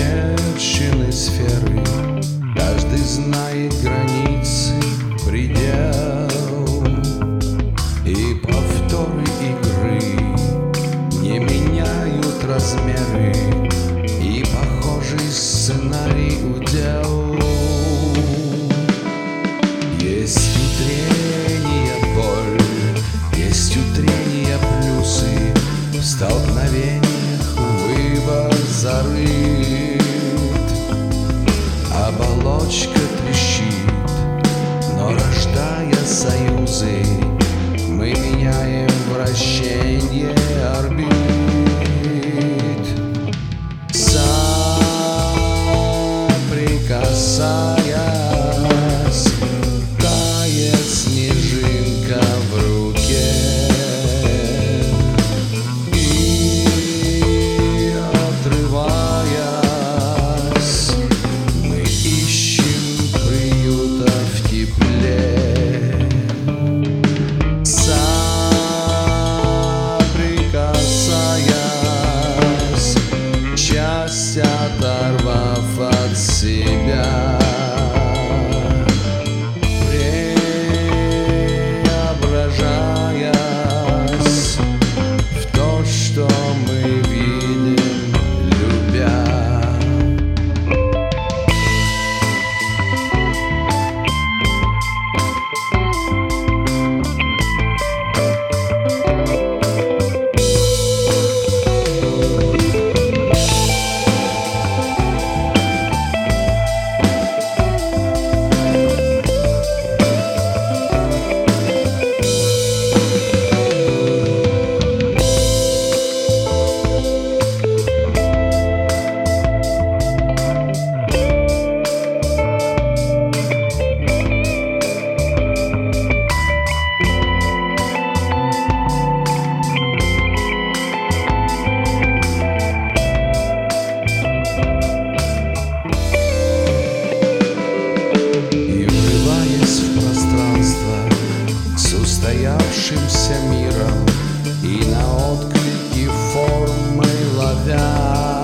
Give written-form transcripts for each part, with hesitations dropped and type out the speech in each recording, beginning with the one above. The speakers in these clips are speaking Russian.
очерчены сферы, каждый знает границы, предел. И повторы игры не меняют размеры, и похожий сценарий удел. Есть утренняя боль, есть утренняя плюсы, в столкновениях выбор зарыт. Оболочка трещит, но рождая союзы, мы меняем вращение орбит. Соприкасаясь, тает снежинка в руке, и отрываясь, мы ищем приюта в тепле. Соприкасаясь, часть оторвав от себя, преображаясь в то, что мы видим, любя. Устоявшимся миром и на отклики формы ловя,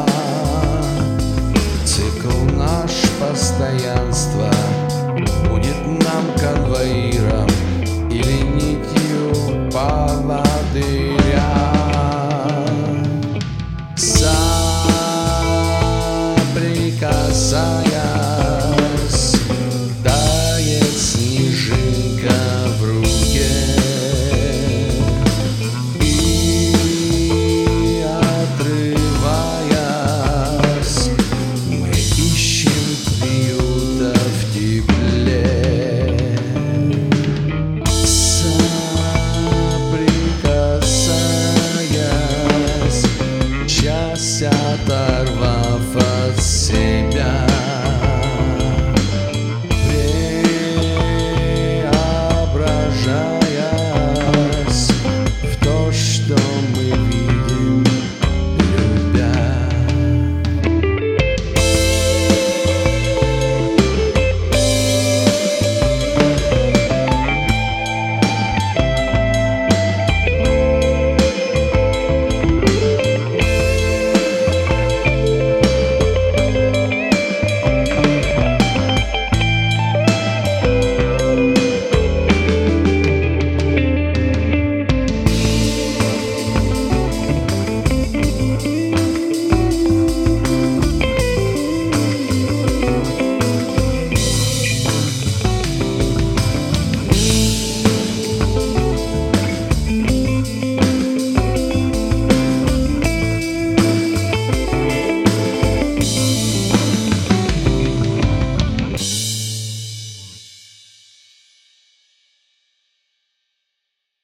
цикл наш постоянства будет нам конвоиром или нитью поводыря. Соприкасаясь,